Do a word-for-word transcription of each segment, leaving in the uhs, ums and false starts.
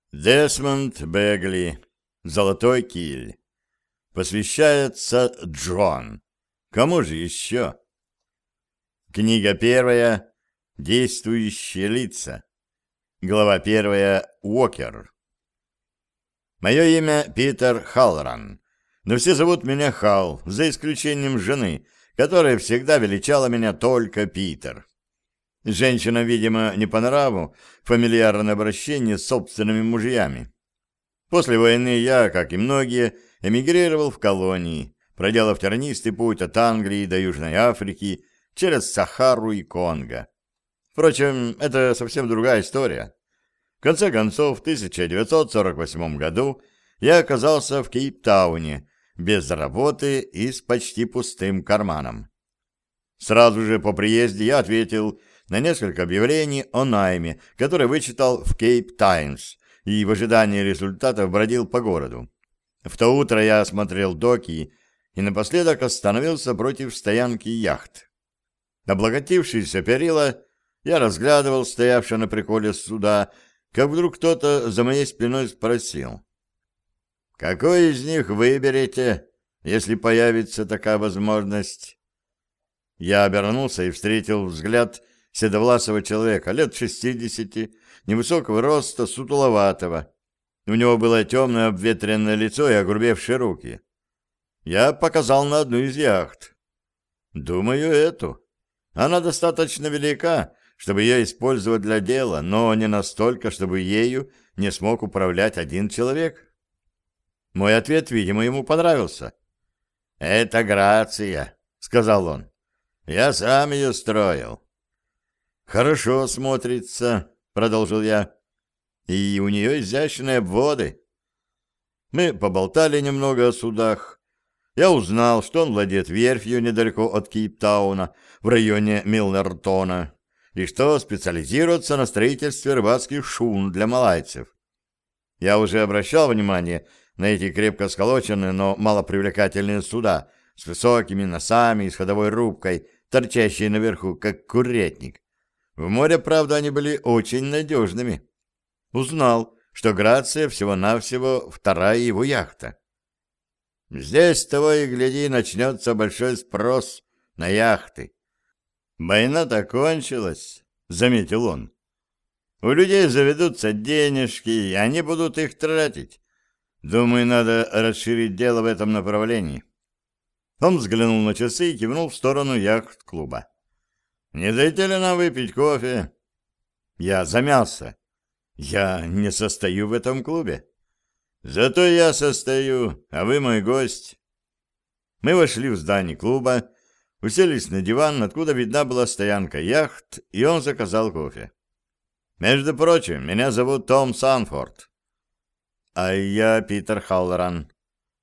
Десмонд Бегли. Золотой киль. Посвящается Джон. Кому же еще? Книга первая. Действующие лица. Глава первая. Уокер. Мое имя Питер Халлоран, но все зовут меня Хал, за исключением жены, которая всегда величала меня только Питер. Женщинам, видимо, не по нраву фамильярное обращение с собственными мужьями. После войны я, как и многие, эмигрировал в колонии, проделав тернистый путь от Англии до Южной Африки через Сахару и Конго. Впрочем, это совсем другая история. В конце концов, в тысяча девятьсот сорок восьмом году я оказался в Кейптауне, без работы и с почти пустым карманом. Сразу же по приезде я ответил на несколько объявлений о найме, которые вычитал в Кейп Таймс, и в ожидании результатов бродил по городу. В то утро я осмотрел доки и напоследок остановился против стоянки яхт. Облокотившись о перила, я разглядывал стоявшее на приколе суда, как вдруг кто-то за моей спиной спросил: «Какой из них выберете, если появится такая возможность?» Я обернулся и встретил взгляд седовласого человека, лет шестидесяти, невысокого роста, сутуловатого. У него было темное обветренное лицо и огрубевшие руки. Я показал на одну из яхт. Думаю, эту. Она достаточно велика, чтобы ее использовать для дела, но не настолько, чтобы ею не смог управлять один человек. Мой ответ, видимо, ему понравился. «Это Грация», — сказал он. «Я сам ее строил». «Хорошо смотрится», — продолжил я. «И у нее изящные обводы». Мы поболтали немного о судах. Я узнал, что он владеет верфью недалеко от Кейптауна, в районе Милнертона, и что специализируется на строительстве рыбацких шхун для малайцев. Я уже обращал внимание на эти крепко сколоченные, но малопривлекательные суда с высокими носами и с ходовой рубкой, торчащие наверху, как курятник. В море, правда, они были очень надежными. Узнал, что Грация всего-навсего вторая его яхта. Здесь, того и гляди, начнется большой спрос на яхты. «Война-то кончилась», — заметил он. «У людей заведутся денежки, и они будут их тратить. Думаю, надо расширить дело в этом направлении». Он взглянул на часы и кивнул в сторону яхт-клуба. «Не дайте ли нам выпить кофе?» Я замялся. «Я не состою в этом клубе». «Зато я состою, а вы мой гость». Мы вошли в здание клуба, уселись на диван, откуда видна была стоянка яхт, и он заказал кофе. «Между прочим, меня зовут Том Санфорд». «А я Питер Халлоран».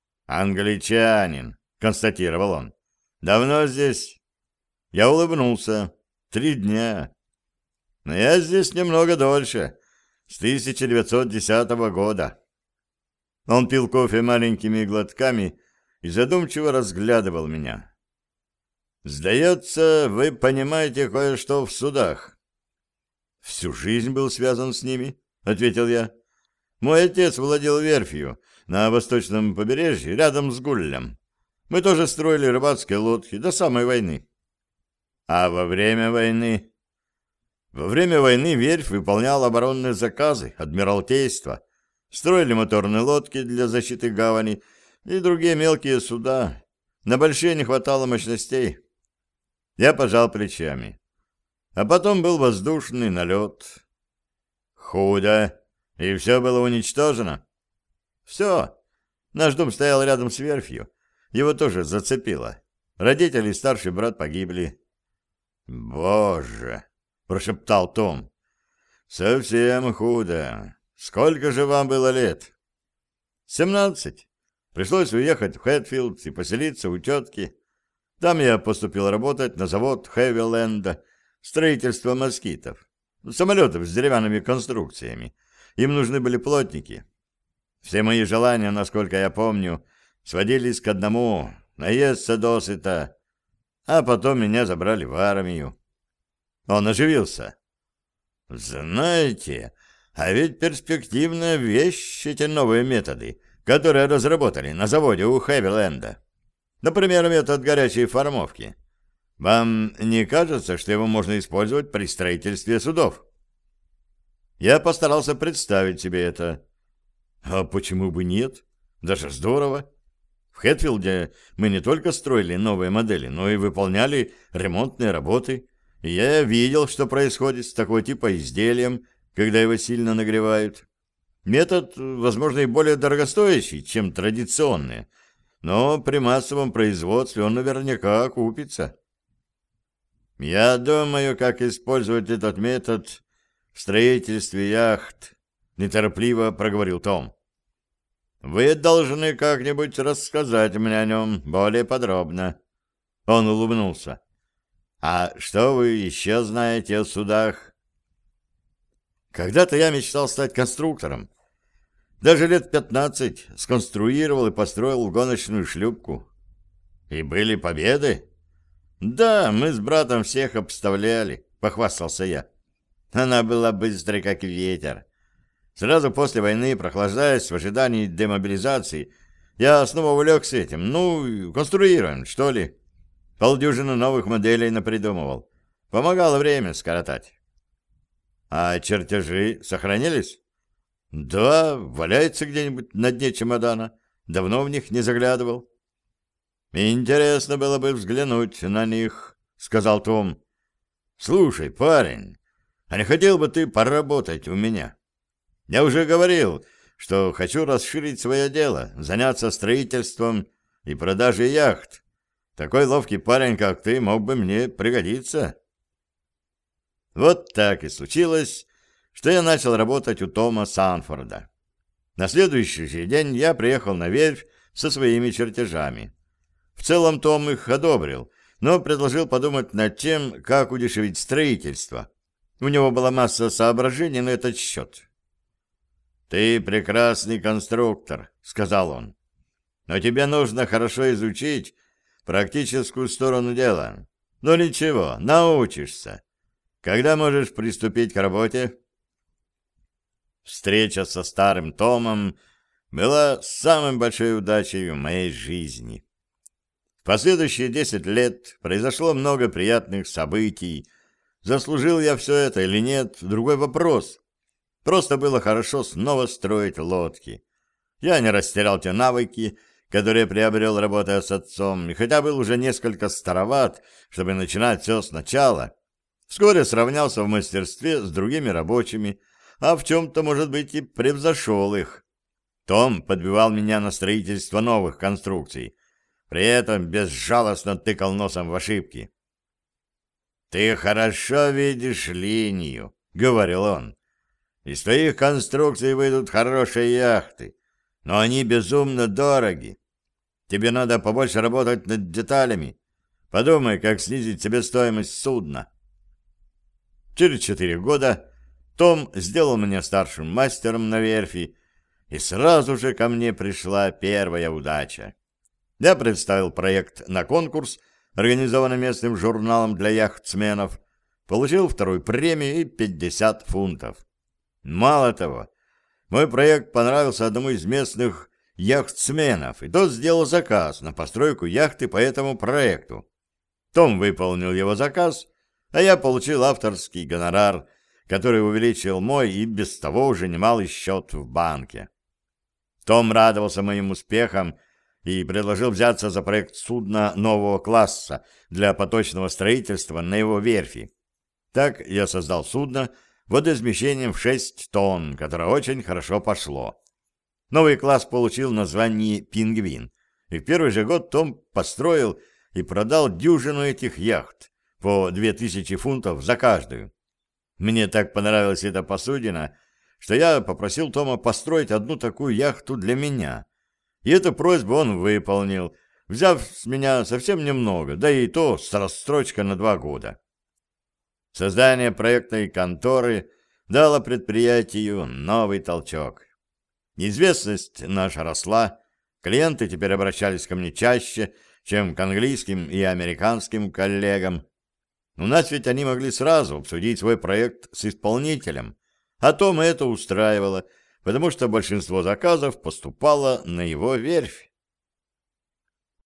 «Англичанин», — констатировал он. «Давно здесь?» Я улыбнулся. «Три дня». «Но я здесь немного дольше, с тысяча девятьсот десятого года». Он пил кофе маленькими глотками и задумчиво разглядывал меня. «Сдается, вы понимаете кое-что в судах». «Всю жизнь был связан с ними», — ответил я. «Мой отец владел верфью на восточном побережье, рядом с Гуллем. Мы тоже строили рыбацкие лодки до самой войны». «А во время войны?» «Во время войны верфь выполняла оборонные заказы Адмиралтейства, строили моторные лодки для защиты гавани и другие мелкие суда. На большие не хватало мощностей». Я пожал плечами. А потом был воздушный налет. «Худо. И все было уничтожено?» «Все. Наш дом стоял рядом с верфью. Его тоже зацепило. Родители и старший брат погибли». «Боже!» — прошептал Том. «Совсем худо. Сколько же вам было лет?» «Семнадцать. Пришлось уехать в Хэтфилд и поселиться у тетки. Там я поступил работать на завод Хэвиленда, строительство москитов, самолетов с деревянными конструкциями. Им нужны были плотники. Все мои желания, насколько я помню, сводились к одному — наесться досыта, а потом меня забрали в армию». Он оживился. «Знаете, А ведь перспективная вещь эти новые методы, которые разработали на заводе у Хэвиленда. Например, метод горячей формовки. Вам не кажется, что его можно использовать при строительстве судов? Я постарался представить себе это. А почему бы нет? Даже здорово. В Хэтфилде мы не только строили новые модели, но и выполняли ремонтные работы. И я видел, что происходит с такого типа изделием, когда его сильно нагревают. Метод, возможно, и более дорогостоящий, чем традиционные, но при массовом производстве он наверняка окупится. Я думаю, как использовать этот метод в строительстве яхт, неторопливо проговорил Том. Вы должны как-нибудь рассказать мне о нем более подробно. Он улыбнулся. А что вы еще знаете о судах? Когда-то я мечтал стать конструктором. Даже лет пятнадцать сконструировал и построил гоночную шлюпку. И были победы? Да, мы с братом всех обставляли, похвастался я. Она была быстрой, как ветер. Сразу после войны, прохлаждаясь в ожидании демобилизации, я снова увлекся этим. Ну, конструируем, что ли. Полдюжины новых моделей напридумывал. Помогало время скоротать. А чертежи сохранились? Да, валяется где-нибудь на дне чемодана. Давно в них не заглядывал. Интересно было бы взглянуть на них, сказал Том. Слушай, парень, а не хотел бы ты поработать у меня? Я уже говорил, что хочу расширить свое дело, заняться строительством и продажей яхт. Такой ловкий парень, как ты, мог бы мне пригодиться. Вот так и случилось, что я начал работать у Тома Санфорда. На следующий же день я приехал на верфь со своими чертежами. В целом Том их одобрил, но предложил подумать над тем, как удешевить строительство. У него была масса соображений на этот счет. «Ты прекрасный конструктор», — сказал он, — «но тебе нужно хорошо изучить практическую сторону дела. Но ничего, научишься. Когда можешь приступить к работе?» Встреча со старым Томом была самой большой удачей в моей жизни. В последующие десять лет произошло много приятных событий. Заслужил я все это или нет — другой вопрос. Просто было хорошо снова строить лодки. Я не растерял те навыки, которые приобрел, работая с отцом, и хотя был уже несколько староват, чтобы начинать все сначала, вскоре сравнялся в мастерстве с другими рабочими, а в чем-то, может быть, и превзошел их. Том подбивал меня на строительство новых конструкций, при этом безжалостно тыкал носом в ошибки. «Ты хорошо видишь линию», — говорил он. «Из твоих конструкций выйдут хорошие яхты, но они безумно дороги. Тебе надо побольше работать над деталями. Подумай, как снизить себестоимость судна». Через четыре года Том сделал меня старшим мастером на верфи, и сразу же ко мне пришла первая удача. Я представил проект на конкурс, организованный местным журналом для яхтсменов, получил вторую премию и пятьдесят фунтов. Мало того, мой проект понравился одному из местных яхтсменов, и тот сделал заказ на постройку яхты по этому проекту. Том выполнил его заказ, а я получил авторский гонорар, который увеличил мой и без того уже немалый счет в банке. Том радовался моим успехам и предложил взяться за проект судна нового класса для поточного строительства на его верфи. Так я создал судно водоизмещением в шесть тонн, которое очень хорошо пошло. Новый класс получил название «Пингвин», и в первый же год Том построил и продал дюжину этих яхт по две тысячи фунтов за каждую. Мне так понравилась эта посудина, что я попросил Тома построить одну такую яхту для меня. И эту просьбу он выполнил, взяв с меня совсем немного, да и то с рассрочкой на два года. Создание проектной конторы дало предприятию новый толчок. Известность наша росла, клиенты теперь обращались ко мне чаще, чем к английским и американским коллегам. У нас ведь они могли сразу обсудить свой проект с исполнителем, А Тома это устраивало, потому что большинство заказов поступало на его верфь.